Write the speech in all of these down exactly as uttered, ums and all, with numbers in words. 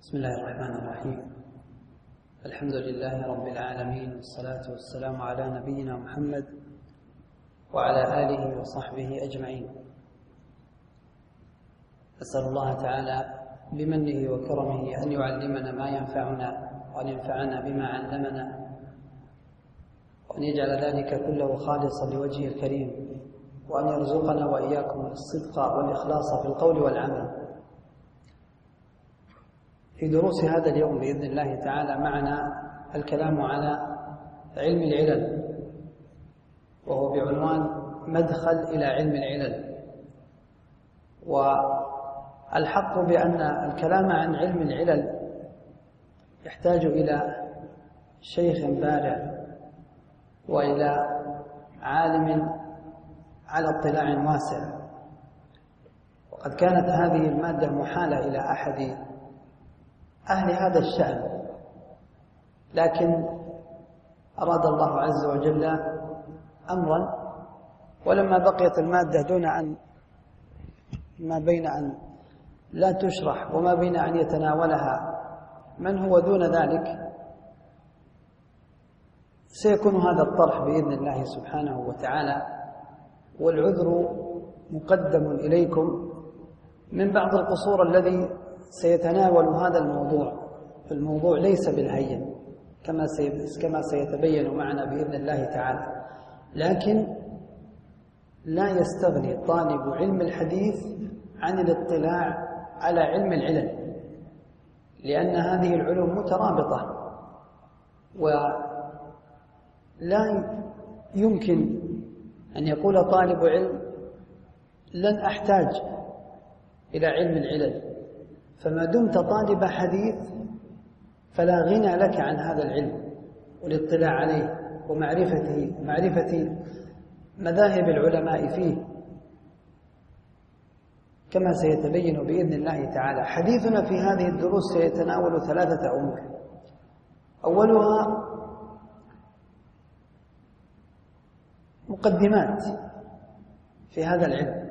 بسم الله الرحمن الرحيم. الحمد لله رب العالمين، والصلاة والسلام على نبينا محمد وعلى آله وصحبه أجمعين. أسأل الله تعالى بمنه وكرمه أن يعلمنا ما ينفعنا، وأن ينفعنا بما علمنا، وأن يجعل ذلك كله خالصا لوجهه الكريم، وأن يرزقنا وإياكم الصدق والإخلاص في القول والعمل. في دروس هذا اليوم بإذن الله تعالى معنا الكلام على علم العلل، وهو بعنوان مدخل إلى علم العلل. والحق بأن الكلام عن علم العلل يحتاج إلى شيخ بارع وإلى عالم على اطلاع واسع، وقد كانت هذه المادة محالة إلى أحد أهل هذا الشأن، لكن أراد الله عز وجل أمرا، ولما بقيت المادة دون أن ما بين أن لا تشرح وما بين أن يتناولها من هو دون ذلك، سيكون هذا الطرح بإذن الله سبحانه وتعالى، والعذر مقدم إليكم من بعض القصور الذي سيتناول هذا الموضوع. الموضوع ليس بالهين كما كما سيتبين معنا بإذن الله تعالى، لكن لا يستغني طالب علم الحديث عن الاطلاع على علم العلل، لأن هذه العلوم مترابطة، ولا يمكن أن يقول طالب علم لن أحتاج إلى علم العلل، فما دمت طالب حديث فلا غنى لك عن هذا العلم والاطلاع عليه ومعرفته ومعرفة مذاهب العلماء فيه، كما سيتبين بإذن الله تعالى. حديثنا في هذه الدروس سيتناول ثلاثة أمور. أولها مقدمات في هذا العلم،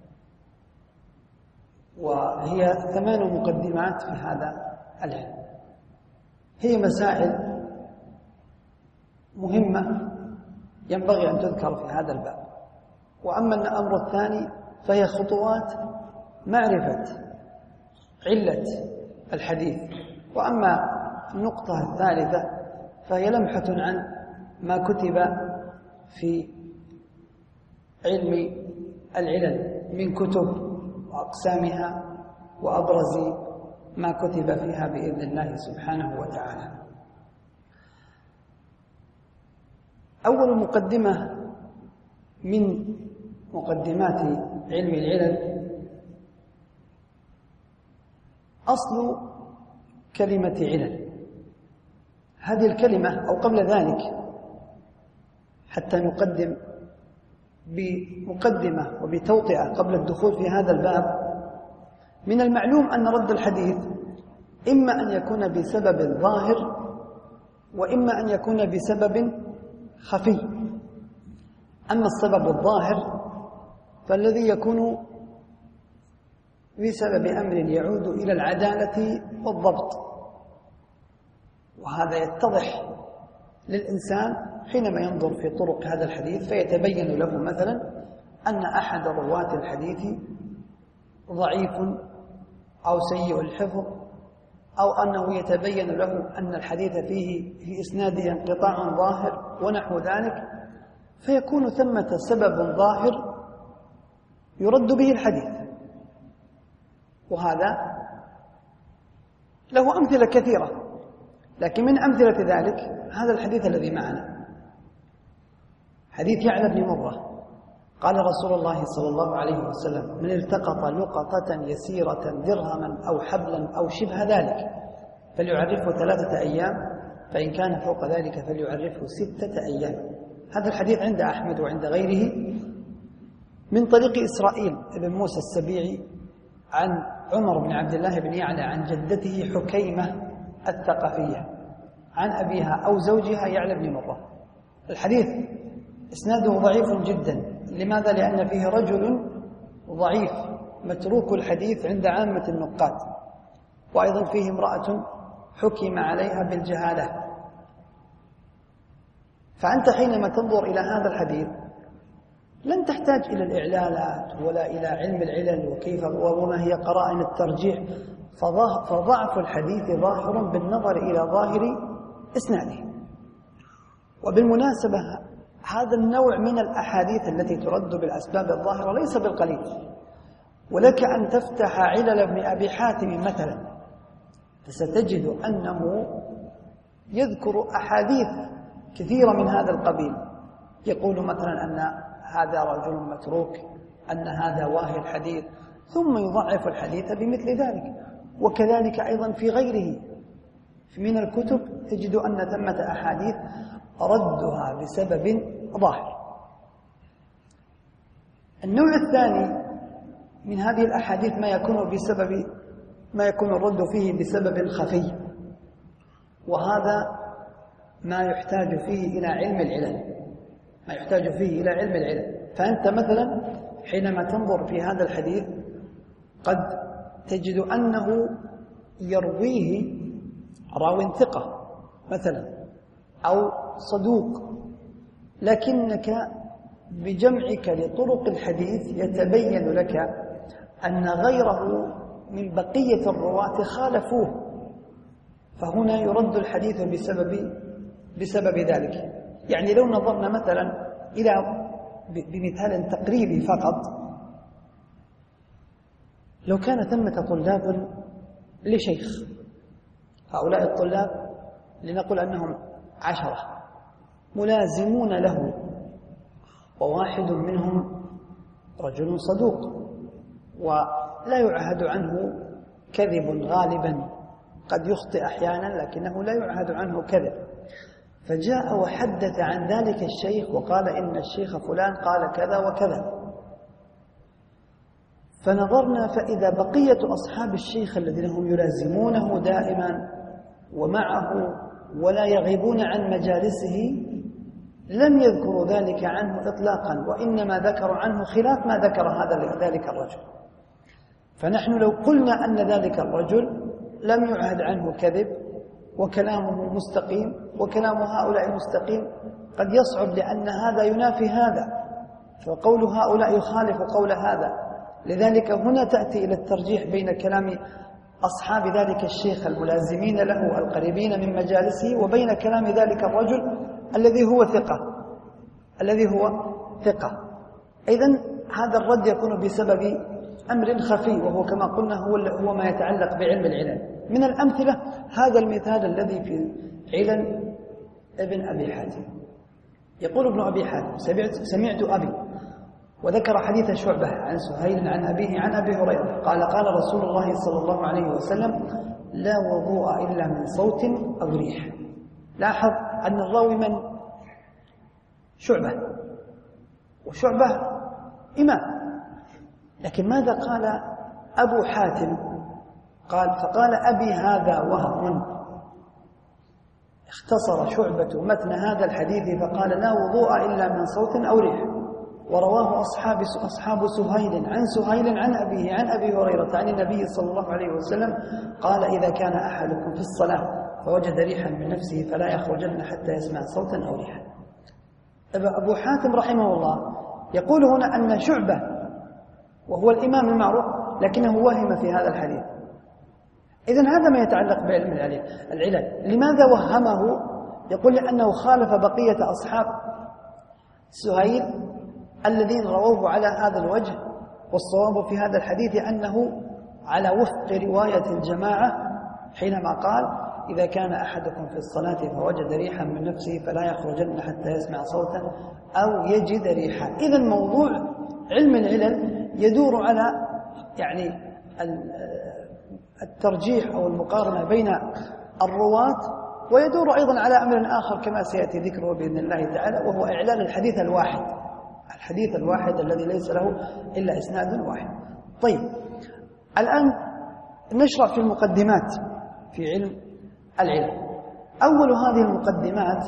وهي ثمان مقدمات في هذا العلم، هي مسائل مهمة ينبغي أن تذكر في هذا الباب. وأما الأمر الثاني فهي خطوات معرفة علة الحديث. وأما النقطة الثالثة فهي لمحة عن ما كتب في علم العلل من كتب وأقسامها وأبرز ما كتب فيها بإذن الله سبحانه وتعالى. أول مقدمة من مقدمات علم العلل أصل كلمة علل. هذه الكلمة، أو قبل ذلك حتى نقدم بمقدمة وبتوطئة قبل الدخول في هذا الباب، من المعلوم أن رد الحديث إما أن يكون بسبب ظاهر وإما أن يكون بسبب خفي. أما السبب الظاهر فالذي يكون بسبب أمر يعود إلى العدالة والضبط، وهذا يتضح للإنسان حينما ينظر في طرق هذا الحديث، فيتبين له مثلا أن أحد رواة الحديث ضعيف أو سيء الحفظ، أو أنه يتبين له أن الحديث فيه في إسناده انقطاع ظاهر ونحو ذلك، فيكون ثمة سبب ظاهر يرد به الحديث. وهذا له أمثلة كثيرة، لكن من أمثلة ذلك هذا الحديث الذي معنا، حديث يعلى بن مرة. قال رسول الله صلى الله عليه وسلم: من التقط لقطة يسيرة درهما أو حبلا أو شبه ذلك فليعرفه ثلاثة أيام، فإن كان فوق ذلك فليعرفه ستة أيام. هذا الحديث عند أحمد وعند غيره من طريق إسرائيل بن موسى السبيعي عن عمر بن عبد الله بن يعلى عن جدته حكيمة الثقفية عن أبيها أو زوجها يعلى بن مرة. الحديث إسناده ضعيف جدا. لماذا؟ لأن فيه رجل ضعيف متروك الحديث عند عامة النقاد، وأيضا فيه امرأة حكم عليها بالجهالة. فأنت حينما تنظر إلى هذا الحديث لن تحتاج إلى الإعلالات ولا إلى علم العلل وكيف وما هي قرائن الترجيح، فضعف الحديث ظاهر بالنظر إلى ظاهر إسناده. وبالمناسبة هذا النوع من الأحاديث التي ترد بالأسباب الظاهرة ليس بالقليل، ولك أن تفتح علل ابن أبي حاتم مثلا فستجد أنه يذكر أحاديث كثيرة من هذا القبيل، يقول مثلا أن هذا رجل متروك، أن هذا واهي الحديث، ثم يضعف الحديث بمثل ذلك. وكذلك أيضا في غيره من الكتب تجد أن ثمة أحاديث ردها بسبب ظاهر. النوع الثاني من هذه الأحاديث ما يكون بسبب ما يكون الرد فيه بسبب خفي، وهذا ما يحتاج فيه إلى علم العلل ما يحتاج فيه إلى علم العلل. فأنت مثلا حينما تنظر في هذا الحديث قد تجد أنه يرويه راو ثقة مثلا أو صدوق، لكنك بجمعك لطرق الحديث يتبين لك أن غيره من بقية الرواة خالفوه، فهنا يرد الحديث بسبب بسبب ذلك. يعني لو نظرنا مثلا إلى بمثال تقريبي فقط، لو كان ثمة طلاب لشيخ، هؤلاء الطلاب لنقل أنهم عشرة ملازمون له، وواحد منهم رجل صدوق ولا يعهد عنه كذب غالبا، قد يخطئ أحيانا لكنه لا يعهد عنه كذب، فجاء وحدث عن ذلك الشيخ وقال إن الشيخ فلان قال كذا وكذا، فنظرنا فإذا بقية أصحاب الشيخ الذين هم يلازمونه دائما ومعه ولا يغيبون عن مجالسه لم يذكروا ذلك عنه إطلاقا، وإنما ذكروا عنه خلاف ما ذكر هذا ذلك الرجل. فنحن لو قلنا أن ذلك الرجل لم يعهد عنه كذب وكلامه مستقيم وكلام هؤلاء مستقيم، قد يصعب لأن هذا ينافي هذا، فقول هؤلاء يخالف قول هذا. لذلك هنا تأتي إلى الترجيح بين كلام أصحاب ذلك الشيخ الملازمين له القريبين من مجالسه وبين كلام ذلك الرجل الذي هو ثقة الذي هو ثقة. إذن هذا الرد يكون بسبب أمر خفي، وهو كما قلنا هو هو ما يتعلق بعلم العلل. من الأمثلة هذا المثال الذي في علل ابن أبي حاتم، يقول ابن أبي حاتم سمعت, سمعت أبي، وذكر حديث شعبة عن سهيل عن أبيه عن أبي هريرة قال قال رسول الله صلى الله عليه وسلم لا وضوء إلا من صوت أو ريح. لاحظ أن الراوي من شعبة، وشعبة إمام، لكن ماذا قال أبو حاتم؟ قال فقال أبي هذا وهم. اختصر شعبة متن هذا الحديث فقال لا وضوء إلا من صوت أو ريح. ورواه أصحاب أصحاب سهيل عن سهيل عن أبيه عن أبي هريرة عن النبي صلى الله عليه وسلم قال إذا كان أحدكم في الصلاة فوجد ريحا من نفسه فلا يخرجن حتى يسمع صوتا أو ريحا. أبو حاتم رحمه الله يقول هنا أن شعبة وهو الإمام المعروف لكنه وهم في هذا الحديث. إذن هذا ما يتعلق بعلم العلل. لماذا وهمه؟ يقول لأنه خالف بقية أصحاب سهيل الذين رووه على هذا الوجه، والصواب في هذا الحديث أنه على وفق رواية الجماعة حينما قال إذا كان أحدكم في الصلاة فوجد ريحا من نفسه فلا يخرجن حتى يسمع صوتا أو يجد ريحا. إذن موضوع علم العلل يدور على يعني الترجيح أو المقارنة بين الرواة، ويدور أيضا على أمر آخر كما سيأتي ذكره بإذن الله تعالى، وهو إعلان الحديث الواحد الحديث الواحد الذي ليس له إلا إسناد واحد. طيب الآن نشرع في المقدمات في علم العلل. أول هذه المقدمات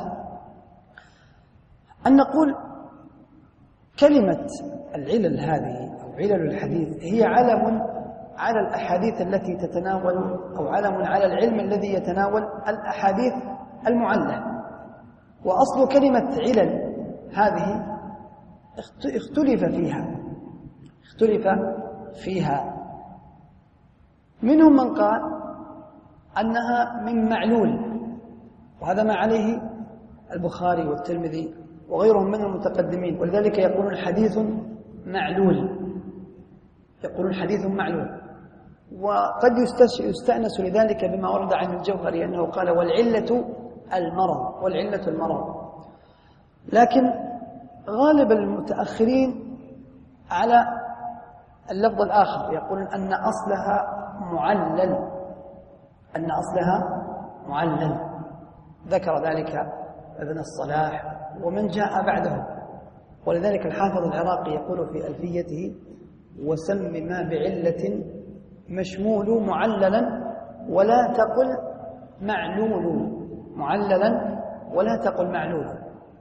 أن نقول كلمة العلل هذه أو علل الحديث هي علم على الأحاديث التي تتناول، أو علم على العلم الذي يتناول الأحاديث المعلة. وأصل كلمة علل هذه اختلف فيها اختلف فيها منهم من قال أنها من معلول، وهذا ما عليه البخاري والترمذي وغيرهم من المتقدمين، ولذلك يقولون حديث معلول يقولون حديث معلول. وقد يستأنس لذلك بما ورد عن الجوهري أنه قال والعلة المرض والعلة المرض. لكن غالب المتأخرين على اللفظ الآخر، يقولون أن أصلها معلل أن أصلها معلل ذكر ذلك ابن الصلاح ومن جاء بعده. ولذلك الحافظ العراقي يقول في ألفيته وسم ما بعلة مشمول معللا ولا تقل معلول معللا ولا تقل معلول.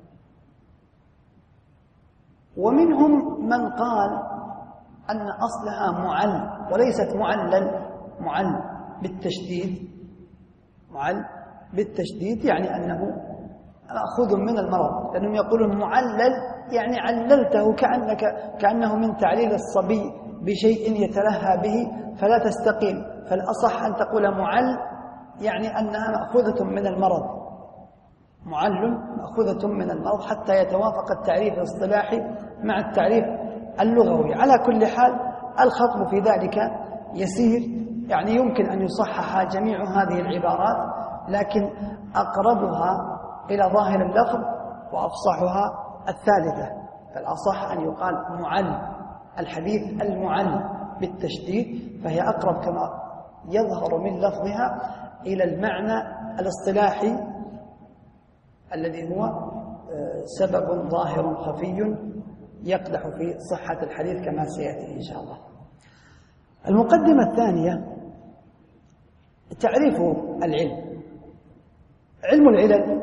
ومنهم من قال أن أصلها معل وليست معلل معل بالتشديد معل بالتشديد يعني أنه مأخوذ من المرض، لأنهم يقولون معلل يعني عللته كأنك كأنه من تعليل الصبي بشيء يتلهى به فلا تستقيم، فالأصح أن تقول معل يعني أنها مأخوذة من المرض، معل مأخوذة من المرض، حتى يتوافق التعريف الاصطلاحي مع التعريف اللغوي. على كل حال الخطب في ذلك يسير، يعني يمكن أن يصحح جميع هذه العبارات، لكن أقربها إلى ظاهر اللفظ وأفصحها الثالثة. فالأصح أن يقال معل، الحديث المعل بالتشديد، فهي أقرب كما يظهر من لفظها إلى المعنى الاصطلاحي الذي هو سبب ظاهر خفي يقدح في صحة الحديث كما سيأتي إن شاء الله. المقدمة الثانية تعريف العلم. علم العلل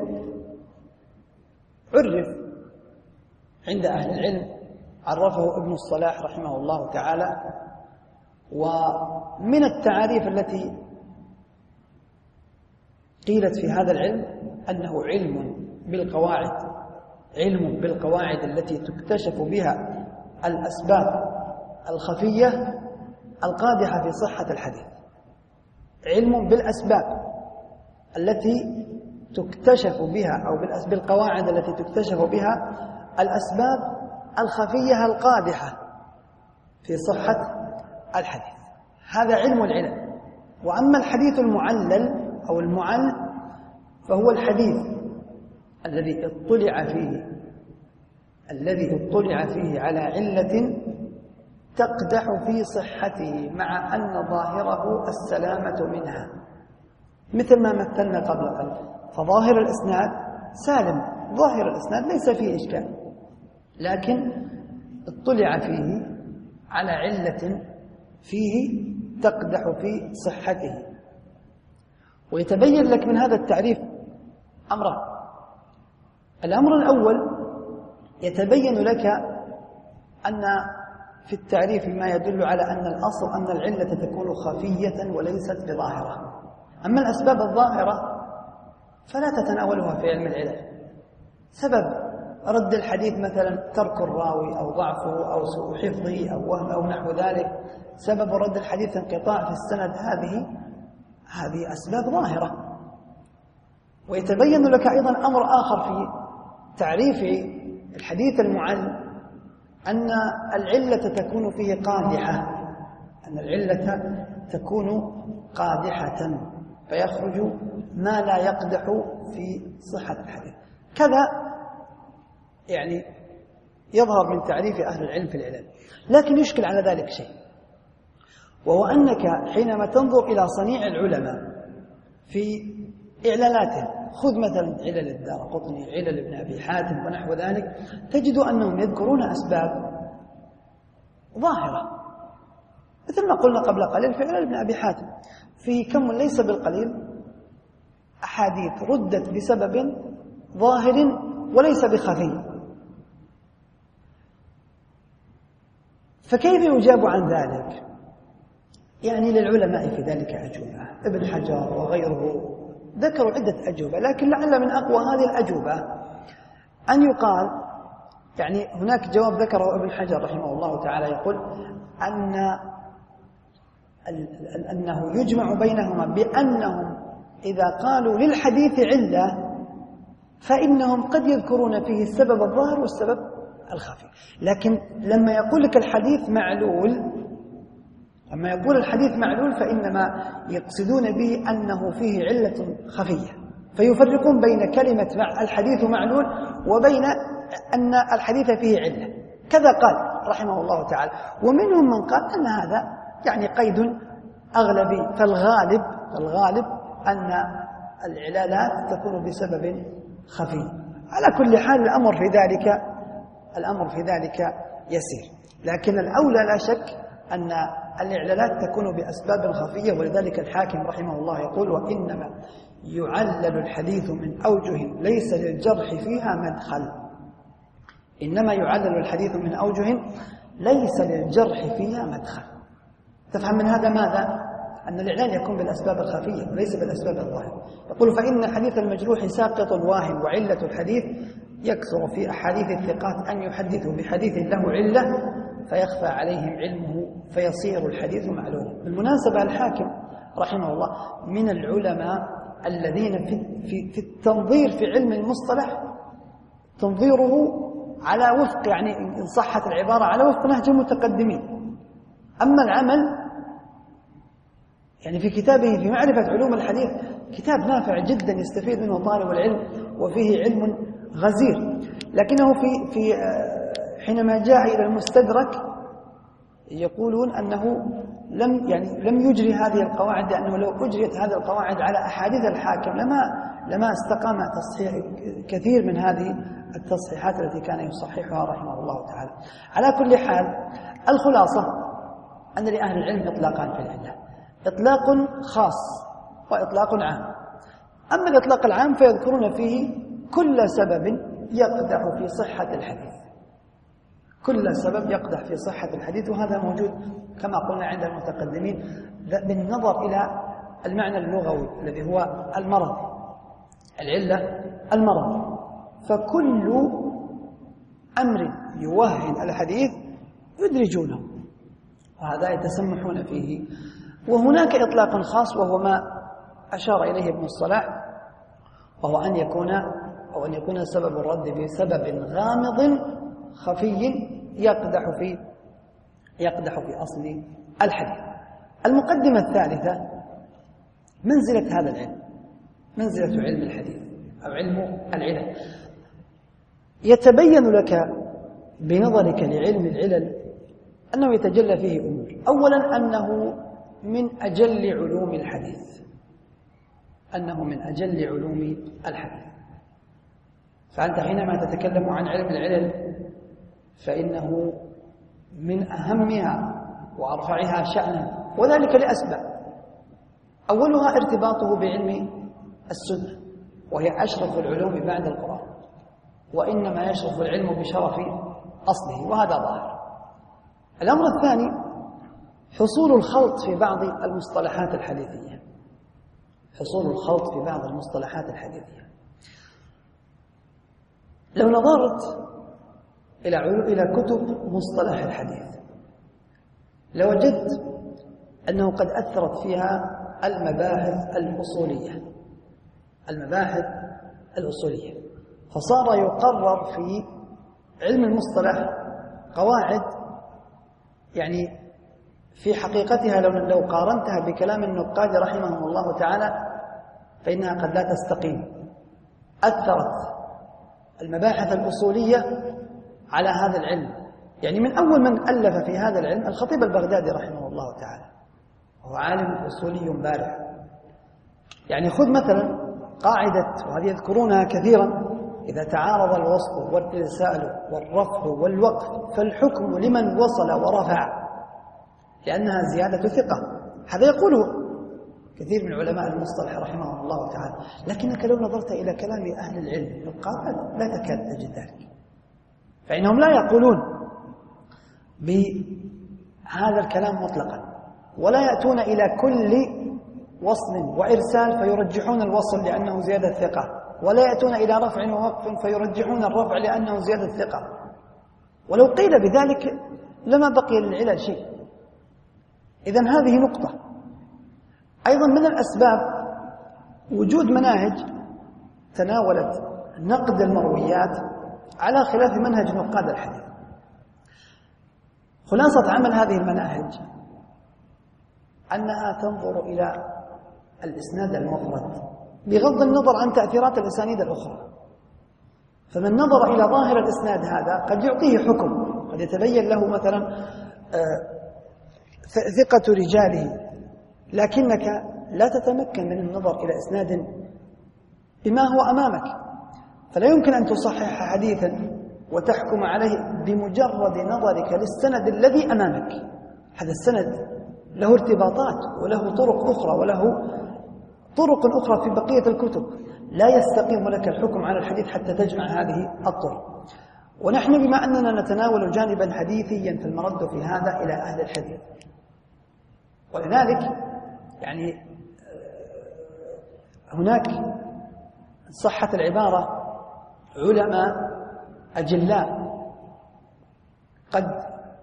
عرف عند أهل العلم، عرفه ابن الصلاح رحمه الله تعالى. ومن التعاريف التي قيلت في هذا العلم أنه علم بالقواعد علم بالقواعد التي تكتشف بها الأسباب الخفية القادحة في صحة الحديث. علم بالأسباب التي تكتشف بها أو بالقواعد التي تكتشف بها الأسباب الخفية القادحة في صحة الحديث، هذا علم العلل. وأما الحديث المعلل أو المعل فهو الحديث الذي اطلع فيه الذي اطلع فيه على علة تقدح في صحته مع أن ظاهره السلامة منها، مثل ما مثلنا قبل قليل. فظاهر الإسناد سالم، ظاهر الإسناد ليس فيه إشكال، لكن اطلع فيه على علة فيه تقدح في صحته. ويتبين لك من هذا التعريف أمران. الأمر الأول يتبين لك أن في التعريف ما يدل على أن الأصل أن العلة تكون خفية وليست بظاهرة. أما الأسباب الظاهرة فلا تتناولها في علم العلل. سبب رد الحديث مثلا ترك الراوي أو ضعفه أو سوء حفظه أو وهم أو نحو ذلك، سبب رد الحديث انقطاع في السند، هذه هذه أسباب ظاهرة. ويتبين لك أيضا أمر آخر في تعريف الحديث المعل، أن العلة تكون فيه قادحة أن العلة تكون قادحة فيخرج ما لا يقدح في صحة الحديث. كذا يعني يظهر من تعريف أهل العلم في العلل. لكن يشكل على ذلك شيء، وهو أنك حينما تنظر إلى صنيع العلماء في إعلالاتهم، خذ مثلا علل الدارقطني، علل ابن أبي حاتم ونحو ذلك، تجد أنهم يذكرون أسباب ظاهرة، مثل ما قلنا قبل قليل في علل ابن أبي حاتم فيه كم ليس بالقليل أحاديث ردت بسبب ظاهر وليس بخفي. فكيف يجاب عن ذلك؟ يعني للعلماء في ذلك أجوبة، ابن حجر وغيره ذكروا عدة أجوبة، لكن لعل من أقوى هذه الأجوبة أن يقال، يعني هناك جواب ذكره ابن حجر رحمه الله تعالى يقول أن أنه يجمع بينهما بأنهم إذا قالوا للحديث علة فإنهم قد يذكرون فيه السبب الظاهر والسبب الخفي، لكن لما يقول لك الحديث معلول، لما يقول الحديث معلول فإنما يقصدون به أنه فيه علة خفية، فيفرقون بين كلمة الحديث معلول وبين أن الحديث فيه علة. كذا قال رحمه الله تعالى. ومنهم من قال أن هذا يعني قيد أغلبي، فالغالب الغالب أن العلالات تكون بسبب خفي. على كل حال الأمر في ذلك الأمر في ذلك يسير، لكن الأولى لا شك أن الإعلالات تكون بأسباب خفية، ولذلك الحاكم رحمه الله يقول وإنما يعلل الحديث من أوجه ليس للجرح فيها مدخل. إنما يعلل الحديث من أوجه ليس للجرح فيها مدخل. تفهم من هذا ماذا؟ أن الإعلان يكون بالأسباب الخفية وليس بالأسباب الظاهرة. يقول فإن حديث المجروح ساقط واهن، وعلة الحديث يكثر في أحاديث الثقات أن يحدثوا بحديث له علة فيخفى عليهم علمه فيصير الحديث معلولا. بالمناسبة الحاكم رحمه الله من العلماء الذين في, في, في التنظير في علم المصطلح تنظيره على وفق، يعني إن صحت العبارة، على وفق نهج المتقدمين. أما العمل يعني في كتابه في معرفة علوم الحديث كتاب نافع جدا يستفيد منه طالب العلم وفيه علم غزير، لكنه في في حينما جاء إلى المستدرك يقولون أنه لم يعني لم يجري هذه القواعد، لأنه لو أجريت هذه القواعد على أحاديث الحاكم لما لما استقام تصحيح كثير من هذه التصحيحات التي كان يصححها رحمه الله تعالى. على كل حال الخلاصة أن لأهل العلم إطلاقان في العلة، إطلاق خاص وإطلاق عام. أما الإطلاق العام فيذكرون فيه كل سبب يقدح في صحة الحديث، كل سبب يقدح في صحة الحديث، وهذا موجود كما قلنا عند المتقدمين بالنظر إلى المعنى اللغوي الذي هو المرض، العلة المرض. فكل أمر يوهن الحديث يدرجونه، وهذا يتسمحون فيه. وهناك إطلاق خاص وهو ما أشار إليه ابن الصلاح، وهو أن يكون أو أن يكون سبب الرد بسبب غامض خفي يقدح في يقدح في أصل الحديث. المقدمة الثالثة منزلة هذا العلم، منزلة علم الحديث أو علم العلل. يتبين لك بنظرك لعلم العلل أنه يتجلى فيه أمور. أولا أنه من أجل علوم الحديث، أنه من أجل علوم الحديث. فأنت حينما تتكلم عن علم العلل فإنه من أهمها وأرفعها شأنا، وذلك لأسباب. أولها ارتباطه بعلم السنة، وهي أشرف العلوم بعد القرآن، وإنما يشرف العلم بشرف أصله، وهذا ظاهر. الأمر الثاني حصول الخلط في بعض المصطلحات الحديثية، حصول الخلط في بعض المصطلحات الحديثية. لو نظرت إلى إلى كتب مصطلح الحديث لوجدت أنه قد أثرت فيها المباحث الأصولية، المباحث الأصولية، فصار يقرر في علم المصطلح قواعد يعني في حقيقتها لو لو قارنتها بكلام النقاد رحمهم الله تعالى فإنها قد لا تستقيم. أثرت المباحث الأصولية على هذا العلم، يعني من أول من ألف في هذا العلم الخطيب البغدادي رحمه الله تعالى، وهو عالم أصولي بارع. يعني خذ مثلا قاعدة، وهذه يذكرونها كثيرا: إذا تعارض الوصف والإرسال والرفع والوقف فالحكم لمن وصل ورفع، لأنها زيادة ثقة. هذا يقوله كثير من علماء المصطلح رحمهم الله تعالى، لكنك لو نظرت إلى كلام أهل العلم القاعدة لا تكاد تجد ذلك، فإنهم لا يقولون بهذا الكلام مطلقا، ولا يأتون إلى كل وصل وإرسال فيرجحون الوصل لأنه زيادة ثقة، ولا يأتون إلى رفع ووقف فيرجحون الرفع لأنه زيادة ثقة. ولو قيل بذلك لما بقي للعلل شيء. إذن هذه نقطة. أيضا من الأسباب وجود مناهج تناولت نقد المرويات على خلاف منهج نقاد الحديث. خلاصة عمل هذه المناهج أنها تنظر إلى الإسناد المفرد بغض النظر عن تأثيرات الأسانيد الأخرى. فمن نظر إلى ظاهر الإسناد هذا قد يعطيه حكم، قد يتبين له مثلا ثقة رجاله، لكنك لا تتمكن من النظر إلى إسناد بما هو أمامك، فلا يمكن أن تصحح حديثا وتحكم عليه بمجرد نظرك للسند الذي أمامك. هذا السند له ارتباطات وله طرق أخرى وله طرق أخرى في بقية الكتب، لا يستقيم لك الحكم على الحديث حتى تجمع هذه الطرق. ونحن بما أننا نتناول جانبا حديثيا فالمرد في هذا إلى أهل الحديث، ولذلك يعني هناك صحة العبارة علماء أجلاء قد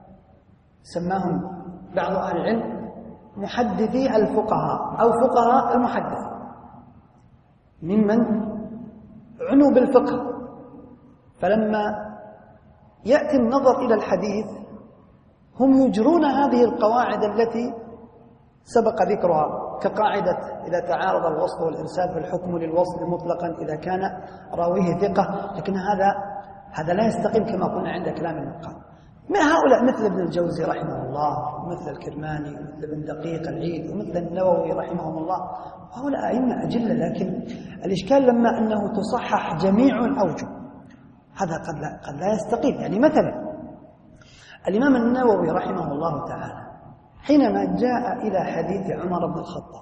سماهم بعض أهل العلم محدثي الفقهاء أو فقهاء المحدث، ممن عنوا بالفقه، فلما يأتي النظر إلى الحديث هم يجرون هذه القواعد التي سبق ذكرها، كقاعدة إذا تعارض الوصل والإرسال فالحكم للوصل مطلقا إذا كان راويه ثقة، لكن هذا هذا لا يستقيم كما قلنا عند كلام النقاد. من هؤلاء مثل ابن الجوزي رحمه الله ومثل الكرماني ومثل ابن دقيق العيد ومثل النووي رحمهم الله، هؤلاء أئمة أجلة، لكن الإشكال لما أنه تصحح جميع الأوجه هذا قد لا, قد لا يستقيم. يعني مثلا الإمام النووي رحمه الله تعالى حينما جاء إلى حديث عمر بن الخطاب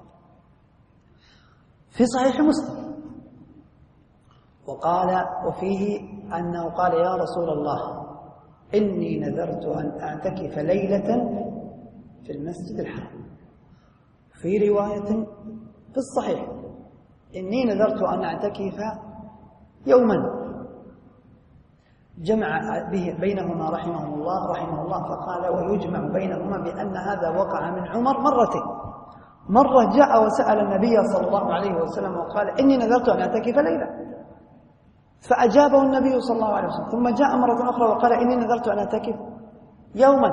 في صحيح مسلم وقال وفيه أنه قال يا رسول الله إني نذرت أن أعتكف ليلة في المسجد الحرام، في رواية في الصحيح إني نذرت أن أعتكف يوما، جمع به بينهما رحمه الله رحمه الله فقال ويجمع بينهما بأن هذا وقع من عمر مرتين. مرة جاء وسأل النبي صلى الله عليه وسلم وقال إني نذرت أن أعتكف ليلة، فأجابه النبي صلى الله عليه وسلم، ثم جاء مرة أخرى وقال إني نذرت أن أعتكف يوما.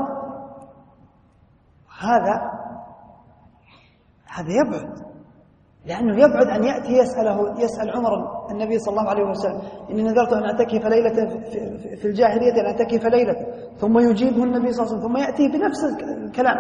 هذا هذا يبعد، لأنه يبعد أن يأتي يسأله يسأل عمر النبي صلى الله عليه وسلم إني نذرت أن أعتكف ليلة في الجاهلية أن أعتكف ليلة، ثم يجيبه النبي صلى الله عليه وسلم ثم يأتي بنفس الكلام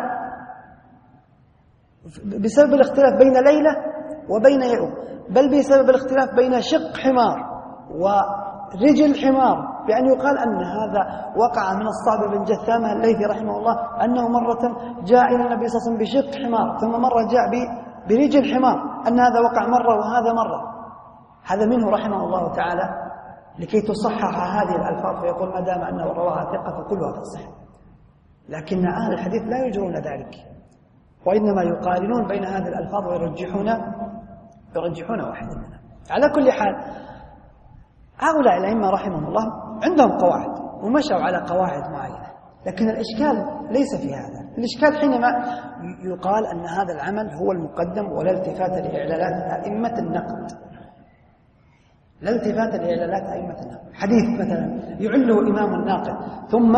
بسبب الاختلاف بين ليلة وبين يوم، بل بسبب الاختلاف بين شق حمار ورجل حمار، بأن يقال أن هذا وقع من الصعب بن جثامة الليثي رحمه الله أنه مرة جاء إلى النبي صلى الله عليه وسلم بشق حمار، ثم مرة جاء برجل حمار، أن هذا وقع مرة وهذا مرة. هذا منه رحمه الله تعالى لكي تصحح هذه الألفاظ فيقول ما دام أنه رواها ثقة فكلها تصح، لكن أهل الحديث لا يجرون ذلك، وإنما يقارنون بين هذه الألفاظ ويرجحون يرجحون واحدا منها. على كل حال هؤلاء الأئمة رحمهم الله عندهم قواعد ومشوا على قواعد معينة، لكن الإشكال ليس في هذا. الإشكال حينما يقال أن هذا العمل هو المقدم ولا التفات لإعلانات أئمة النقد، لا التفات لإعلانات أئمة النقد. حديث مثلا يعله إمام الناقد ثم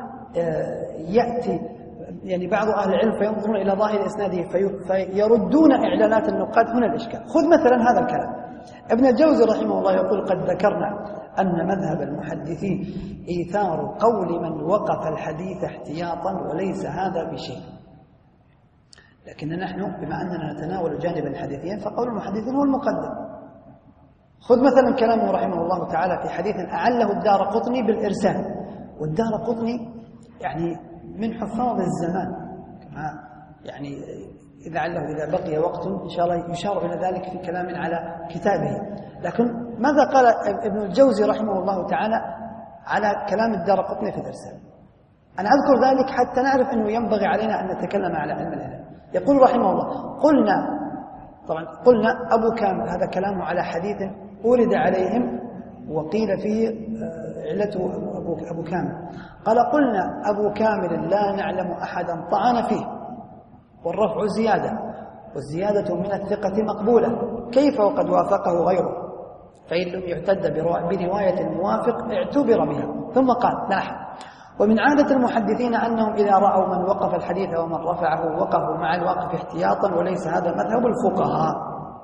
يأتي يعني بعض أهل العلم فينظرون إلى ظاهر إسناده فيردون إعلانات النقاد. هنا الإشكال. خذ مثلا هذا الكلام، ابن الجوزي رحمه الله يقول قد ذكرنا أن مذهب المحدثين إيثار قول من وقف الحديث احتياطا وليس هذا بشيء، لكن نحن بما أننا نتناول جانبا حديثيا فقول المحدثين هو المقدم. خذ مثلا كلامه رحمه الله تعالى في حديث أعله الدارقطني بالإرسال، والدارقطني يعني من حفاظ الزمان كما يعني إذا عله إذا بقي وقت إن شاء الله يشار إلى ذلك في كلام على كتابه. لكن ماذا قال ابن الجوزي رحمه الله تعالى على كلام الدارقطني في الإرسال؟ أنا أذكر ذلك حتى نعرف أنه ينبغي علينا أن نتكلم على علم العلم. يقول رحمه الله: قلنا، طبعا قلنا أبو كامل، هذا كلامه على حديث أورد عليهم وقيل فيه علته أبو, أبو كامل. قال: قلنا أبو كامل لا نعلم أحدا طعن فيه، والرفع زيادة، والزيادة من الثقة مقبولة، كيف وقد وافقه غيره؟ فإن لم يعتد برواية الموافق اعتبر بها. ثم قال: لاحظ: ومن عادة المحدثين أنهم إذا رأوا من وقف الحديث ومن رفعه وقفوا مع الواقف احتياطا، وليس هذا مذهب الفقهاء.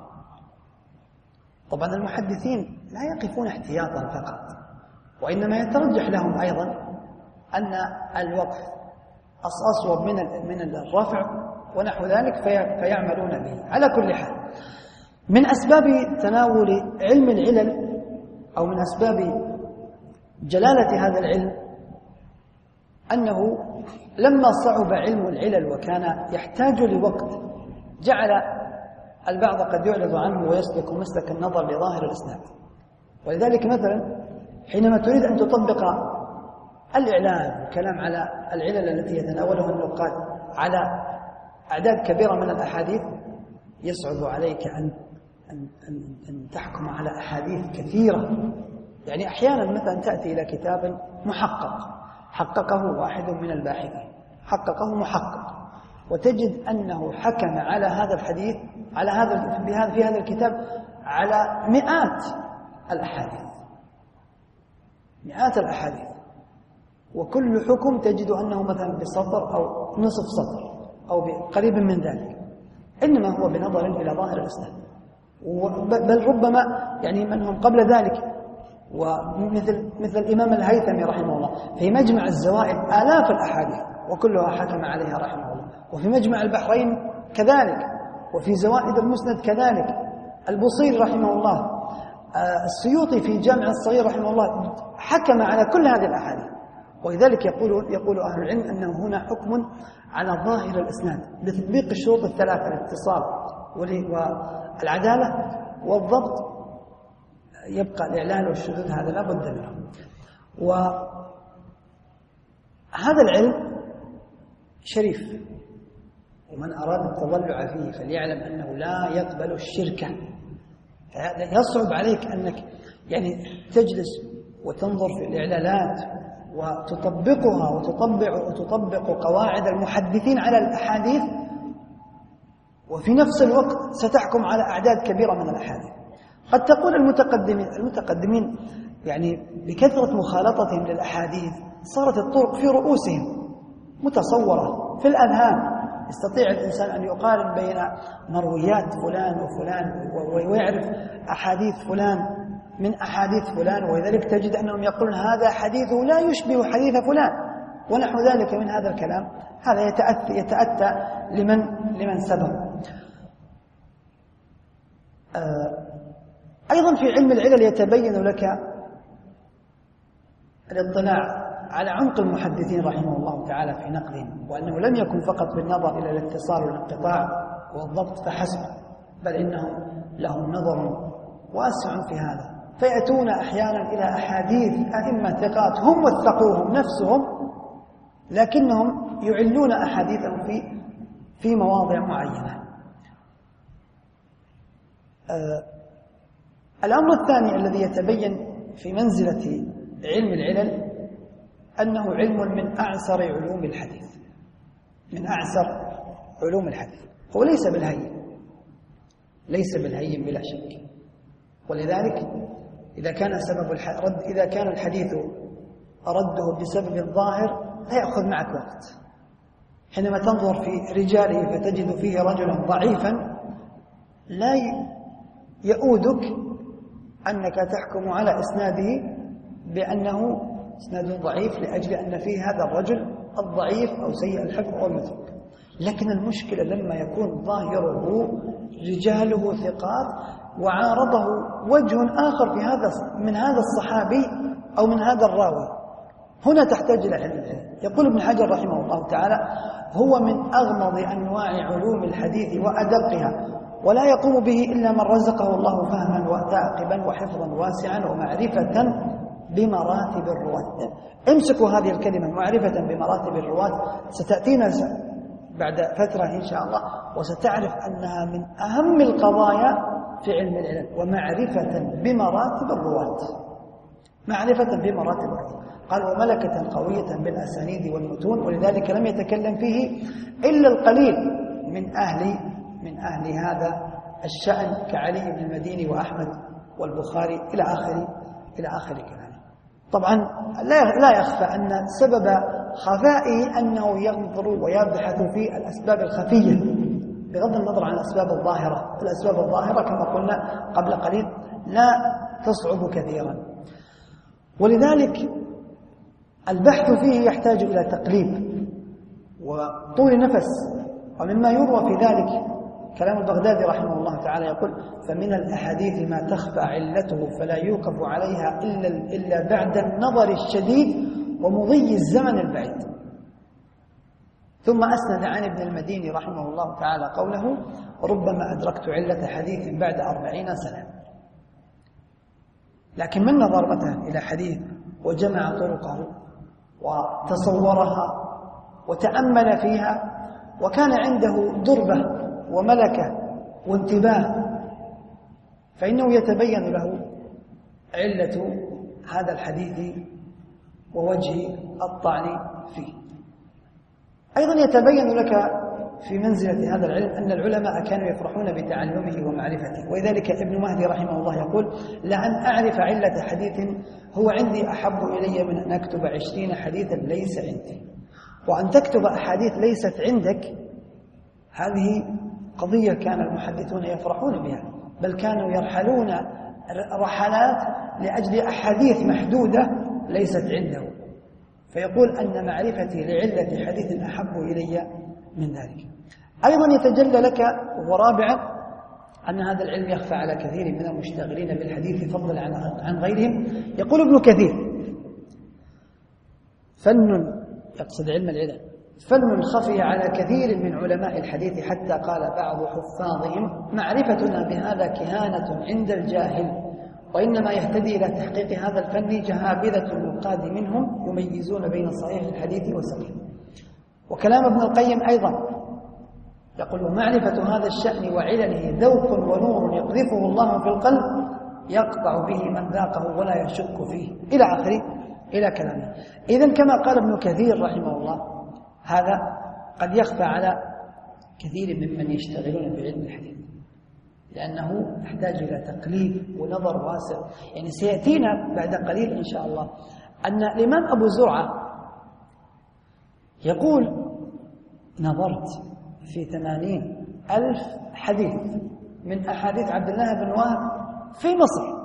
طبعا المحدثين لا يقفون احتياطا فقط، وإنما يترجح لهم أيضا أن الوقف أصوب من من الرفع ونحو ذلك فيعملون به. على كل حال، من أسباب تناول علم العلل أو من أسباب جلالة هذا العلم أنه لما صعب علم العلل وكان يحتاج لوقت، جعل البعض قد يعرض عنه ويسلك مسلك النظر لظاهر الإسناد. ولذلك مثلا حينما تريد أن تطبق الإعلام والكلام على العلل التي يتناولها النقاد على أعداد كبيرة من الأحاديث، يصعب عليك أن, أن, أن, أن تحكم على أحاديث كثيرة. يعني أحيانا مثلا تأتي إلى كتاب محقق حققه واحد من الباحثين، حققه محقق، وتجد أنه حكم على هذا الحديث على هذا في هذا الكتاب على مئات الأحاديث مئات الأحاديث وكل حكم تجد أنه مثلا بسطر أو نصف سطر أو قريب من ذلك، إنما هو بنظر إلى ظاهر الإسناد. بل ربما يعني من هم قبل ذلك، ومثل مثل الإمام الهيثمي رحمه الله في مجمع الزوائد آلاف الأحاديث وكلها حكم عليها رحمه الله، وفي مجمع البحرين كذلك، وفي زوائد المسند كذلك، البصيري رحمه الله، السيوطي في جامع الصغير رحمه الله حكم على كل هذه الأحاديث. ولذلك يقول يقول أهل العلم أنه هنا حكم على ظاهر الإسناد بتطبيق الشروط الثلاثة: الاتصال والعدالة والضبط، يبقى الإعلان والشذوذ هذا لا بد منه. وهذا العلم شريف، ومن أراد التضلع فيه فليعلم أنه لا يقبل الشركة. يصعب عليك أنك يعني تجلس وتنظر في الإعلانات وتطبقها وتطبق وتطبق قواعد المحدثين على الأحاديث، وفي نفس الوقت ستحكم على أعداد كبيرة من الأحاديث. قد تقول المتقدمين المتقدمين يعني بكثرة مخالطتهم للأحاديث صارت الطرق في رؤوسهم متصورة في الأذهان، يستطيع الإنسان أن يقارن بين مرويات فلان وفلان ويعرف أحاديث فلان من أحاديث فلان، ولذلك تجد أنهم يقولون هذا حديث لا يشبه حديث فلان ونحو ذلك من هذا الكلام. هذا يتأتى, يتأتى لمن, لمن سبق. آه أيضا في علم العلل يتبين لك الاطلاع على عمق المحدثين رحمه الله تعالى في نقدهم، وأنه لم يكن فقط بالنظر إلى الاتصال والانقطاع والضبط فحسب، بل إنهم لهم نظر واسع في هذا، فيأتون أحيانا إلى أحاديث أئمة ثقات هم وثقوهم نفسهم، لكنهم يعلون أحاديثهم في في مواضع معينة. آه الأمر الثاني الذي يتبين في منزلة علم العلل أنه علم من أعسر علوم الحديث، من أعسر علوم الحديث، هو ليس بالهين، ليس بالهين بلا شك. ولذلك إذا كان سبب الرد إذا كان الحديث رده بسبب الظاهر لا يأخذ معك وقت. حينما تنظر في رجاله فتجد فيه رجلا ضعيفا لا يؤودك أنك تحكم على إسناده بأنه إسناد ضعيف لأجل أن فيه هذا الرجل الضعيف أو سيء الحفظ أو المتروك. لكن المشكلة لما يكون ظاهره رجاله ثقات وعارضه وجه آخر في هذا من هذا الصحابي أو من هذا الراوي، هنا تحتاج إلى علم العلل. يقول ابن حجر رحمه الله تعالى: هو من أغمض أنواع علوم الحديث وأدقها، ولا يقوم به إلا من رزقه الله فهما وتعقبا وحفظا واسعا ومعرفة بمراتب الرواة. امسكوا هذه الكلمة، معرفة بمراتب الرواة، ستأتينا بعد فترة إن شاء الله، وستعرف أنها من أهم القضايا في علم العلل، ومعرفة بمراتب الرواة، معرفة بمراتب الرواة. قال وملكة قوية بالأسانيد والمتون، ولذلك لم يتكلم فيه إلا القليل من أهل من أهل هذا الشأن كعلي بن المديني وأحمد والبخاري إلى آخر إلى آخر كلامه. طبعا لا لا يخفى أن سبب خفائه أنه ينظر ويبحث في الأسباب الخفية بغض النظر عن الأسباب الظاهرة. الأسباب الظاهرة كما قلنا قبل قليل لا تصعب كثيرا، ولذلك البحث فيه يحتاج إلى تقليب وطول نفس. ومما يروى في ذلك كلام البغدادي رحمه الله تعالى يقول فمن الأحاديث ما تخفى علته فلا يوقف عليها إلا, إلا بعد النظر الشديد ومضي الزمن البعيد. ثم أسند عن ابن المديني رحمه الله تعالى قوله ربما أدركت علة حديث بعد أربعين سنة. لكن من نظر مثلا إلى حديث وجمع طرقه وتصورها وتأمل فيها وكان عنده دربة وملكة وانتباه، فإنه يتبين له علة هذا الحديث ووجه الطعن فيه. أيضا يتبين لك في منزلة هذا العلم أن العلماء كانوا يفرحون بتعلمه ومعرفته، ولذلك ابن مهدي رحمه الله يقول لأن أعرف علة حديث هو عندي أحب إلي من أن أكتب عشرين حديثا ليس عندي. وأن تكتب أحاديث ليست عندك هذه قضية كان المحدثون يفرحون بها، بل كانوا يرحلون رحلات لأجل أحاديث محدودة ليست عنده، فيقول أن معرفتي لعلة حديث أحب إلي من ذلك. أيضا يتجلى لك ورابعا أن هذا العلم يخفى على كثير من المشتغلين بالحديث فضلا عن غيرهم. يقول ابن كثير فن، يقصد علم العلم، فن خفي على كثير من علماء الحديث حتى قال بعض حفاظهم معرفتنا بهذا كهانة عند الجاهل، وإنما يهتدي إلى تحقيق هذا الفن جهابذة النقاد منهم يميزون بين صحيح الحديث وسقيم. وكلام ابن القيم أيضا يقول ومعرفة هذا الشأن وعلله ذوق ونور يقذفه الله في القلب يقطع به من ذاقه ولا يشك فيه إلى آخره إلى كلامه. إذن كما قال ابن كثير رحمه الله هذا قد يخفى على كثير ممن يشتغلون بعلم الحديث، لأنه يحتاج إلى تقليد ونظر واسع. يعني سيأتينا بعد قليل إن شاء الله أن الإمام أبو زرعة يقول نظرت في ثمانين ألف حديث من أحاديث عبد الله بن وهب في مصر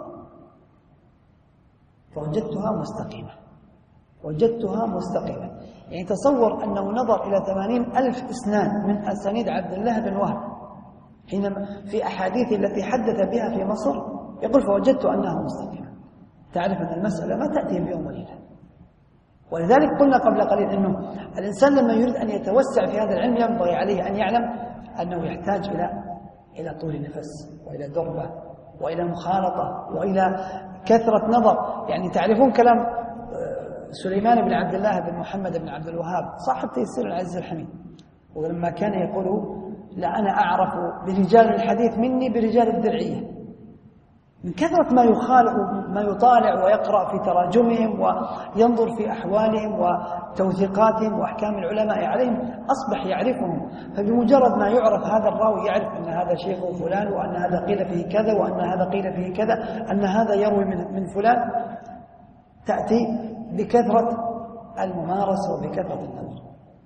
فوجدتها مستقيمة، وجدتها مستقيمة. يعني تصور أنه نظر إلى ثمانين ألف إسناد من أسانيد عبد الله بن وهب حينما في أحاديث التي حدث بها في مصر يقول فوجدت أنها مستقيمة. تعرف أن المسألة ما تأتي بيوم وليلة، ولذلك قلنا قبل قليل أنه الإنسان لما يريد أن يتوسع في هذا العلم ينبغي عليه أن يعلم أنه يحتاج إلى إلى طول نفس وإلى دربة وإلى مخالطة وإلى كثرة نظر. يعني تعرفون كلام سليمان بن عبد الله بن محمد بن عبد الوهاب صاحب تيسير العزيز الحميد، ولما كان يقول لا أنا أعرف برجال الحديث مني برجال الدرعية، من كثرة ما يخالف ما يطالع ويقرأ في تراجمهم وينظر في أحوالهم وتوثيقاتهم وأحكام العلماء عليهم أصبح يعرفهم. فبمجرد ما يعرف هذا الراوي يعرف أن هذا شيخه فلان، وأن هذا قيل فيه كذا، وأن هذا قيل فيه كذا، أن هذا يروي من, من فلان. تأتي بكثرة الممارسة وبكثرة النظر.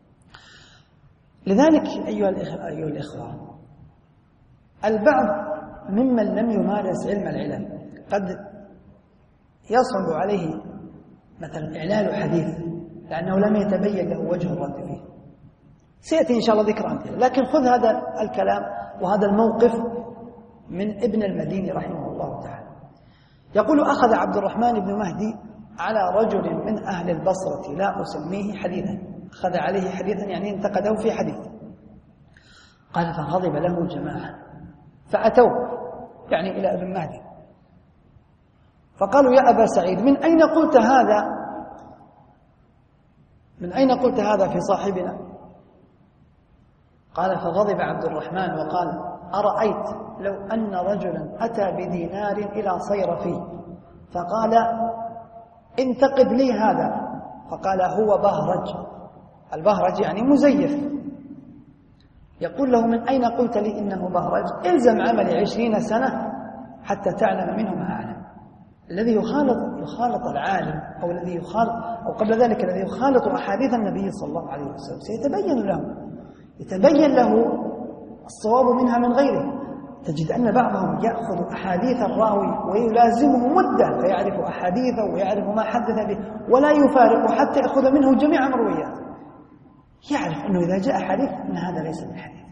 لذلك أيها أيها الإخوة البعض ممن لم يمارس علم العلم قد يصعب عليه مثلا إعلال حديث لأنه لم يتبين له وجه الرد فيه. سيأتي إن شاء الله ذكر أمثلة، لكن خذ هذا الكلام وهذا الموقف من ابن المديني رحمه الله تعالى. يقول أخذ عبد الرحمن بن مهدي على رجل من أهل البصرة لا أسميه حديثا، أخذ عليه حديثا يعني انتقده في حديث. قال فغضب له جماعة فأتوا يعني إلى ابن مهدي فقالوا يا أبا سعيد من أين قلت هذا من أين قلت هذا في صاحبنا؟ قال فغضب عبد الرحمن وقال أرأيت لو أن رجلا أتى بدينار إلى صيرفي فقال انتقد لي هذا، فقال هو بهرج. البهرج يعني مزيف. يقول له من أين قلت لي إنه بهرج؟ إلزم عملي عشرين سنة حتى تعلم منه ما أعلم. الذي يخالط يخالط العالم أو الذي يخالط أو قبل ذلك الذي يخالط أحاديث النبي صلى الله عليه وسلم سيتبين له يتبين له الصواب منها من غيره. تجد أن بعضهم يأخذ أحاديث الراوي ويلازمه مدة فيعرف أحاديثه ويعرف ما حدث به ولا يفارق حتى يأخذ منه جميع مروياته. يعرف أنه إذا جاء حديث أن هذا ليس من حديث.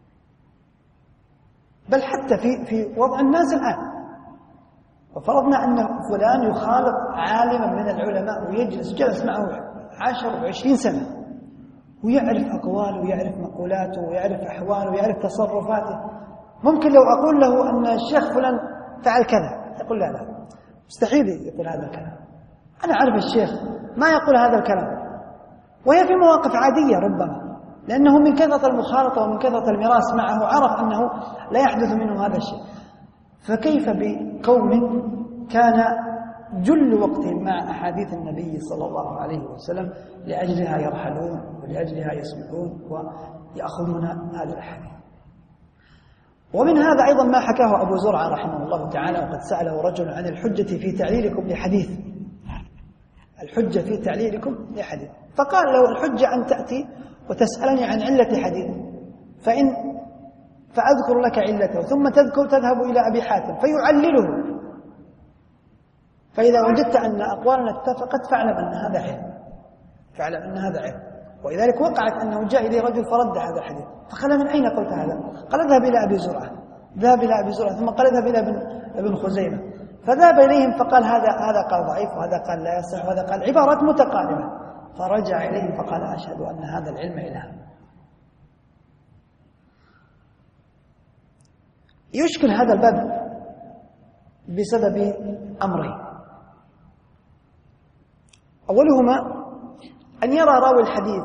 بل حتى في في وضع الناس الآن، وفرضنا أن فلان يخالط عالما من العلماء ويجلس جلس معه عشر وعشرين سنة ويعرف أقواله ويعرف مقولاته ويعرف أحواله ويعرف تصرفاته. ممكن لو أقول له أن الشيخ فلان فعل كذا يقول لا لا مستحيل يقول هذا الكلام، أنا أعرف الشيخ ما يقول هذا الكلام، وهي في مواقف عادية ربما لأنه من كثرة المخالطة ومن كثرة المراس معه عرف أنه لا يحدث منه هذا الشيء. فكيف بقوم كان جل وقتهم مع أحاديث النبي صلى الله عليه وسلم لأجلها يرحلون ولأجلها يسمعون ويأخذون هذه الأحاديث. ومن هذا أيضا ما حكاه أبو زرعة رحمه الله تعالى وقد سأله رجل عن الحجة في تعليلكم لحديث الحجة في تعليلكم لحديث فقال له الحجة أن تأتي وتسألني عن علة حديث فإن فأذكر لك علته ثم تذكر تذهب إلى أبي حاتم فيعلله، فإذا وجدت أن أقوالنا اتفقت فاعلم أن هذا علم فاعلم أن هذا علم. ولذلك وقعت أنه جاء إليه رجل فرد هذا الحديث فقال من أين قلت هذا؟ قال اذهب إلى أبي زرعة ذهب إلى أبي زرعة ثم قال اذهب إلى ابن, ابن خزيمة فذهب إليهم فقال هذا هذا قال ضعيف وهذا قال لا يصح وهذا قال عبارات متقاربة، فرجع إليهم فقال أشهد أن هذا العلم إله. يشكل هذا الباب بسبب أمرين، أولهما أن يرى راوي الحديث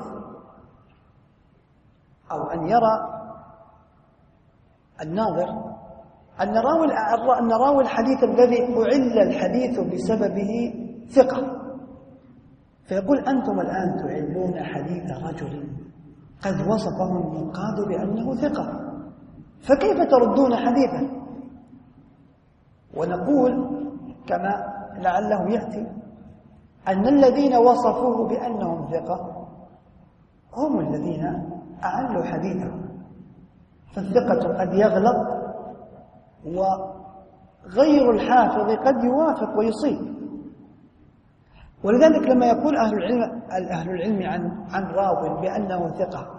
أو أن يرى الناظر أن راوي أن راوي الحديث الذي أعل الحديث بسببه ثقة، فيقول أنتم الآن تعلون حديث رجل قد وصفه النقاد بأنه ثقة فكيف تردون حديثا؟ ونقول كما لعله يأتي أن الذين وصفوه بأنهم ثقة هم الذين أعلوا حديثه، فالثقة قد يغلط وغير الحافظ قد يوافق ويصيب. ولذلك لما يقول أهل العلم أهل العلم عن عن راو بأنه ثقة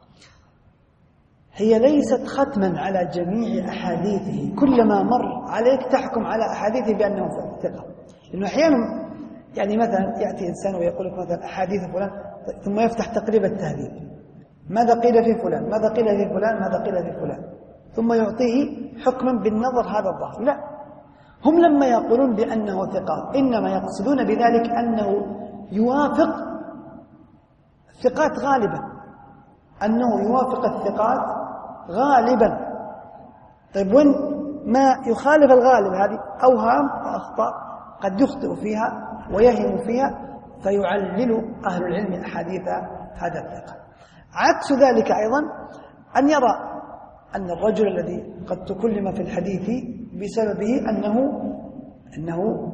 هي ليست ختما على جميع أحاديثه، كلما مر عليك تحكم على أحاديثه بأنه ثقة. لأنه أحيانا يعني مثلا يأتي إنسان ويقول لك مثلا أحاديث فلان ثم يفتح تقريب التهذيب ماذا قيل في فلان ماذا قيل في فلان ماذا قيل في فلان ثم يعطيه حكما بالنظر هذا الضعف. لا، هم لما يقولون بأنه ثقة إنما يقصدون بذلك أنه يوافق الثقات غالبا أنه يوافق الثقات غالبا. طيب وين ما يخالف الغالب هذه أوهام وأخطاء قد يخطئ فيها ويهم فيها فيعلل أهل العلم أحاديث هذا الثقة. عكس ذلك أيضا أن يرى أن الرجل الذي قد تكلم في الحديث بسببه أنه أنه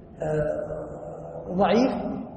ضعيف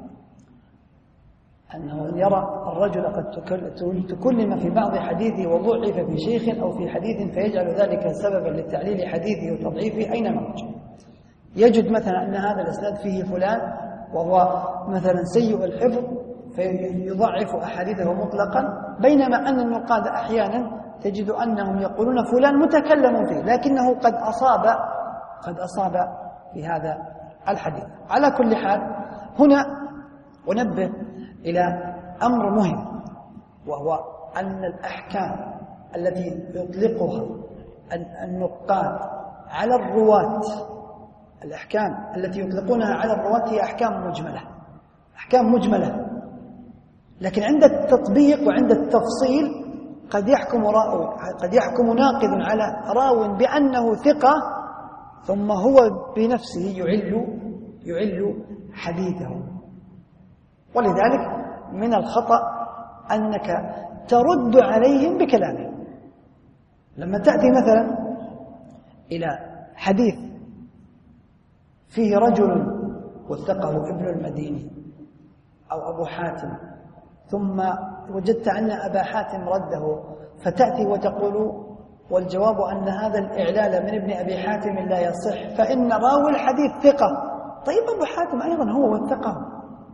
أنه يرى الرجل قد تكلم في بعض حديثه وضعف في شيخ أو في حديث فيجعل ذلك سببا لتعليل حديثه وتضعيفه أينما وجد. يجد مثلا أن هذا الإسناد فيه فلان وهو مثلا سيء الحفظ فيضعف أحاديثه مطلقا، بينما أن النقاد أحيانا تجد أنهم يقولون فلان متكلم فيه لكنه قد أصاب قد أصاب في هذا الحديث. على كل حال هنا أنبه إلى أمر مهم، وهو أن الأحكام التي يطلقها النقاد على الرواة الأحكام التي يطلقونها على الرواة هي أحكام مجملة أحكام مجملة لكن عند التطبيق وعند التفصيل قد يحكم راوي قد يحكم ناقد على راو بأنه ثقة ثم هو بنفسه يعل يعل حديثه. ولذلك من الخطأ أنك ترد عليهم بكلامه. لما تأتي مثلا إلى حديث فيه رجل وثقه ابن المديني أو أبو حاتم، ثم وجدت أن أبا حاتم رده، فتأتي وتقول والجواب أن هذا الإعلال من ابن أبي حاتم لا يصح فإن راوي الحديث ثقة. طيب أبو حاتم أيضا هو وثقه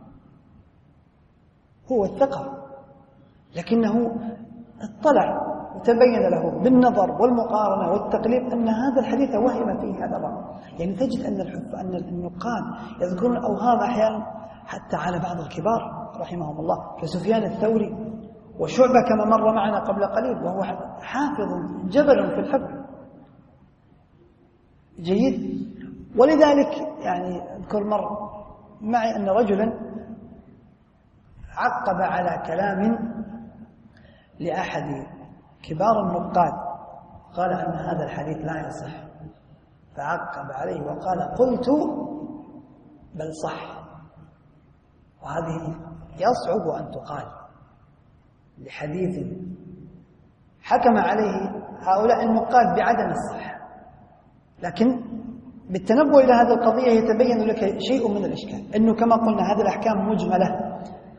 هو وثقه لكنه اطلع وتبين له بالنظر والمقارنة والتقليد أن هذا الحديث وهم فيه هذا الراوي. يعني تجد أن أن النقاد يذكرون أوهام أحيانا حتى على بعض الكبار رحمهم الله كسفيان الثوري وشعبة كما مر معنا قبل قليل، وهو حافظ جبل في الحفظ جيد. ولذلك يعني أذكر مر معي أن رجلا عقب على كلام لأحد كبار النقاد قال أن هذا الحديث لا يصح، فعقب عليه وقال قلت بل صح. وهذه يصعب أن تقال لحديث حكم عليه هؤلاء النقاد بعدم الصحة، لكن بالتنبؤ إلى هذه القضية يتبين لك شيء من الإشكال، أنه كما قلنا هذه الأحكام مجملة.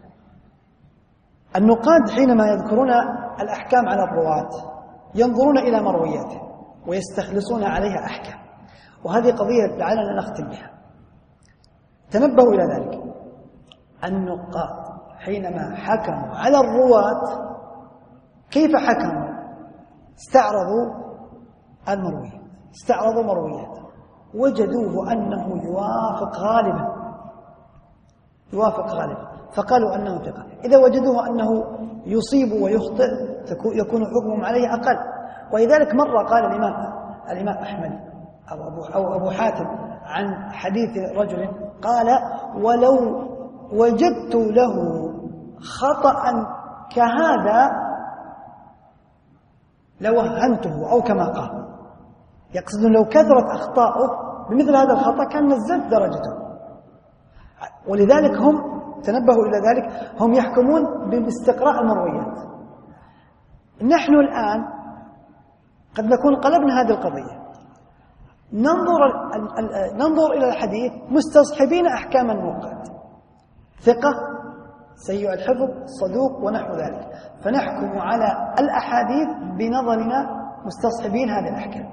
النقاد حينما يذكرون الأحكام على الرواة ينظرون إلى مروياته ويستخلصون عليها أحكام، وهذه قضية لعلنا نختم بها. تنبهوا إلى ذلك. النقاد حينما حكموا على الرواة كيف حكموا؟ استعرضوا المرويات استعرضوا مرويات وجدوه أنه يوافق غالبا يوافق غالبا فقالوا أنه ثقة. إذا وجدوه أنه يصيب ويخطئ يكون حكمهم عليه أقل. ولذلك مرة قال الإمام الإمام أحمد أو أبو, أو أبو حاتم عن حديث رجل قال ولو وجدت له خطأ كهذا لوهنته، أو كما قال، يقصد لو كثرت أخطاؤه بمثل هذا الخطأ كان نزلت درجته. ولذلك هم تنبهوا إلى ذلك، هم يحكمون باستقراء المرويات. نحن الآن قد نكون قلبنا هذه القضية، ننظر ننظر إلى الحديث مستصحبين أحكام النقاد، ثقة سيء الحفظ صدوق ونحو ذلك، فنحكم على الأحاديث بنظرنا مستصحبين هذه الأحكام.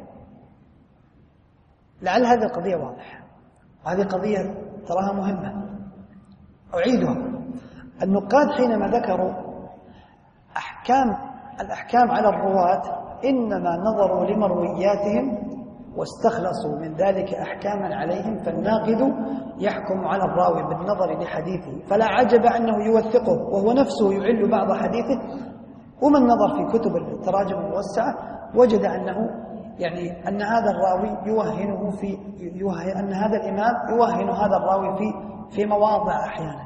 لعل هذه القضية واضحة، وهذه قضية تراها مهمة أعيدها. النقاد حينما ذكروا أحكام الأحكام على الرواة إنما نظروا لمروياتهم واستخلصوا من ذلك أحكاما عليهم، فالناقد يحكم على الراوي بالنظر لحديثه، فلا عجب أنه يوثقه وهو نفسه يعل بعض حديثه. ومن نظر في كتب التراجم الموسعة وجد أنه يعني أن هذا الراوي يوهنه في يوهن أن هذا الإمام يوهن هذا الراوي في في مواضع أحيانا.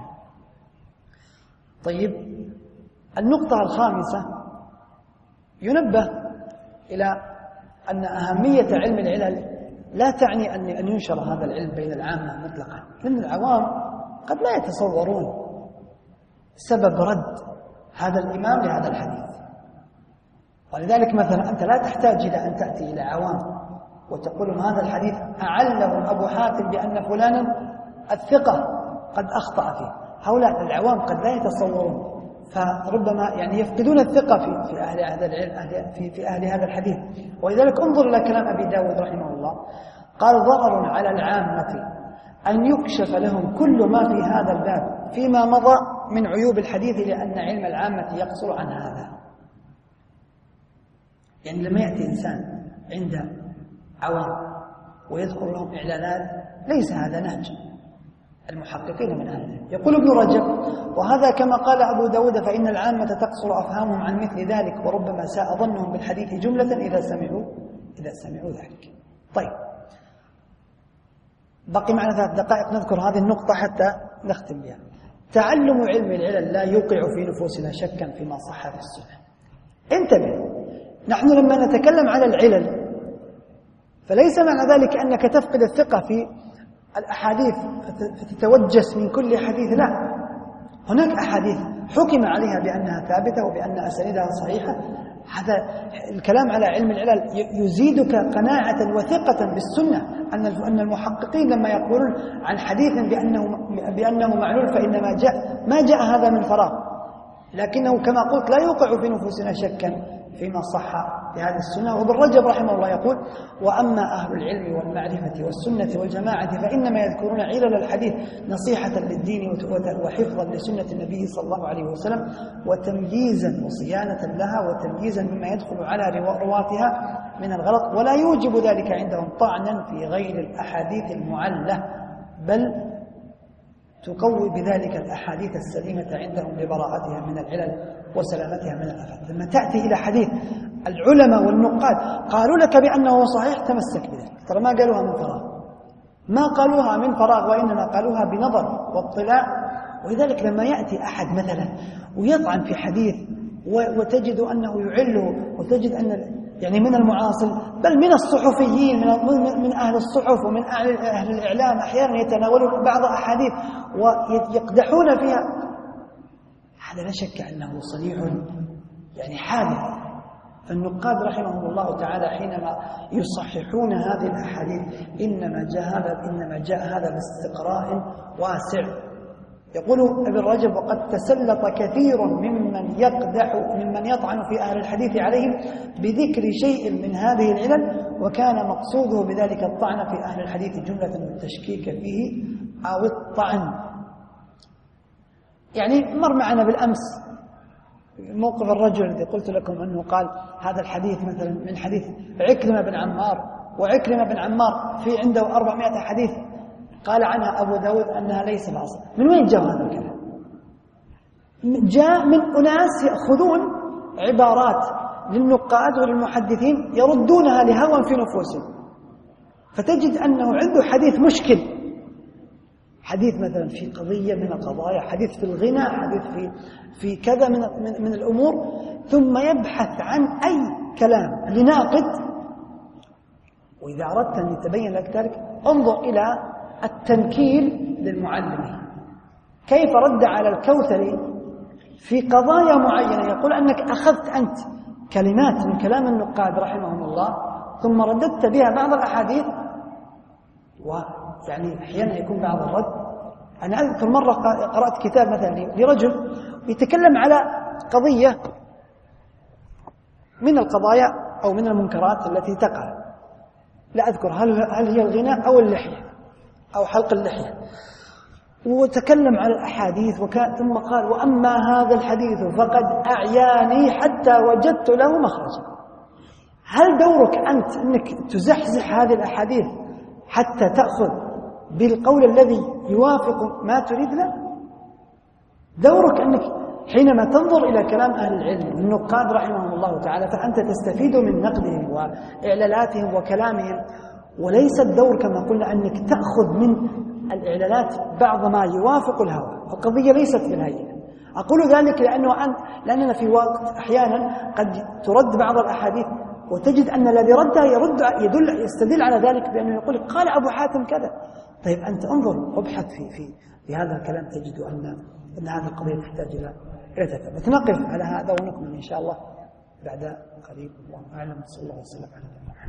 طيب، النقطة الخامسة ينبه إلى أن أهمية علم العلل لا تعني أن ينشر هذا العلم بين العامة مطلقا، لأن العوام قد لا يتصورون سبب رد هذا الإمام لهذا الحديث. ولذلك مثلا أنت لا تحتاج إلى أن تأتي إلى عوام وتقول هذا الحديث أعله أبو حاتم بأن فلانا الثقة قد أخطأ فيه. هؤلاء العوام قد لا يتصورون، فربما يعني يفقدون الثقة في في أهل هذا العلم في في أهل هذا الحديث. ولذلك انظر إلى كلام أبي داود رحمه الله، قال ضرر على العامة أن يكشف لهم كل ما في هذا الباب فيما مضى من عيوب الحديث، لأن علم العامة يقصر عن هذا. يعني لما يأتي إنسان عند عوام ويذكر لهم إعلانات ليس هذا نهج المحققين من أهل. يقول ابن رجب: وهذا كما قال أبو داود فإن العامة تقصر أفهامهم عن مثل ذلك، وربما ساء ظنهم بالحديث جملة إذا سمعوا إذا سمعوا ذلك. طيب، بقي معنا ثلاث دقائق نذكر هذه النقطة حتى نختم بها. تعلم علم العلل لا يوقع في نفوسنا شكا فيما صح في السنة. انتبه، نحن لما نتكلم على العلل فليس معنى ذلك أنك تفقد الثقة في الأحاديث فتتوجس من كل حديث، لا، هناك أحاديث حكم عليها بأنها ثابتة وبأن أسانيدها صحيحة. هذا الكلام على علم العلل يزيدك قناعة وثقة بالسنة، أن المحققين لما يقولون عن حديث بأنه, بأنه معلول فإنما جاء ما جاء هذا من فراغ، لكنه كما قلت لا يوقع في نفوسنا شكا فيما صح في هذه السنة. وابن رجب رحمه الله يقول: وأما أهل العلم والمعرفة والسنة والجماعة فإنما يذكرون علل الحديث نصيحة للدين وحفظا لسنة النبي صلى الله عليه وسلم وتمييزا وصيانة لها وتمييزا مما يدخل على رواتها من الغلط، ولا يوجب ذلك عندهم طعنا في غير الأحاديث المعلة، بل تقوي بذلك الأحاديث السليمة عندهم لبراءتها من العلل وسلامتها من الآفات. لما تأتي إلى حديث العلماء والنقاد قالوا لك بأنه صحيح تمسك بذلك، ترى ما قالوها من فراغ، ما قالوها من فراغ، وإنما قالوها بنظر واطلاع. ولذلك لما يأتي أحد مثلا ويطعن في حديث وتجد أنه يعله، وتجد أن يعني من المعاصر بل من الصحفيين من, من أهل الصحف ومن أهل الإعلام أحيانا يتناولون بعض أحاديث ويقدحون فيها، هذا لا شك أنه صريح يعني حادث. فالنقاد رحمهم الله تعالى حينما يصححون هذه الأحاديث إنما جاء هذا إنما جاء هذا باستقراء واسع. يقول ابن رجب: وقد تسلط كثير ممن يقدح ممن يطعن في أهل الحديث عليهم بذكر شيء من هذه العلل، وكان مقصوده بذلك الطعن في أهل الحديث جملة والتشكيك فيه أو الطعن. يعني مر معنا بالأمس موقف الرجل الذي قلت لكم أنه قال هذا الحديث مثلا من حديث عكرمة بن عمار، وعكرمة بن عمار في عنده أربعمائة حديث قال عنها أبو داود أنها ليس الأصل. من وين جاء هذا الكلام؟ جاء من أناس يأخذون عبارات للنقاد وللمحدثين يردونها لهوى في نفوسهم، فتجد أنه عنده حديث مشكل، حديث مثلا في قضية من القضايا، حديث في الغنى، حديث في في كذا من من, من الأمور، ثم يبحث عن أي كلام لناقد. وإذا أردت أن يتبين لك ذلك انظر إلى التنكيل للمعلم، كيف رد على الكوثري في قضايا معينة، يقول أنك أخذت أنت كلمات من كلام النقاد رحمهم الله ثم رددت بها بعض الأحاديث، ويعني أحيانا يكون بعض الرد. أنا أذكر مرة قرأت كتاب مثلا لرجل يتكلم على قضية من القضايا أو من المنكرات التي تقع، لا أذكر هل هل هي الغناء أو اللحية أو حلق اللحية، وتكلم على الأحاديث وكان ثم قال: وأما هذا الحديث فقد أعياني حتى وجدت له مخرجا. هل دورك أنت أنك تزحزح هذه الأحاديث حتى تأخذ بالقول الذي يوافق ما تريد له؟ دورك أنك حينما تنظر إلى كلام أهل العلم النقاد رحمهم الله تعالى فأنت تستفيد من نقدهم وإعلالاتهم وكلامهم، وليس الدور كما قلنا أنك تأخذ من الإعلانات بعض ما يوافق الهوى. القضية ليست بالهيئة. أقول ذلك لأنه أن لأننا في وقت أحيانا قد ترد بعض الأحاديث وتجد أن الذي ردها يرد يدل يستدل على ذلك بأنه يقول قال أبو حاتم كذا. طيب أنت انظر ابحث في في في هذا الكلام تجد أن أن هذه القضية تحتاج إلى إلى تثبت. نقف على هذا ونكمل إن شاء الله بعد قريب. الله أعلم. صلى الله وسلم على نبينا محمد.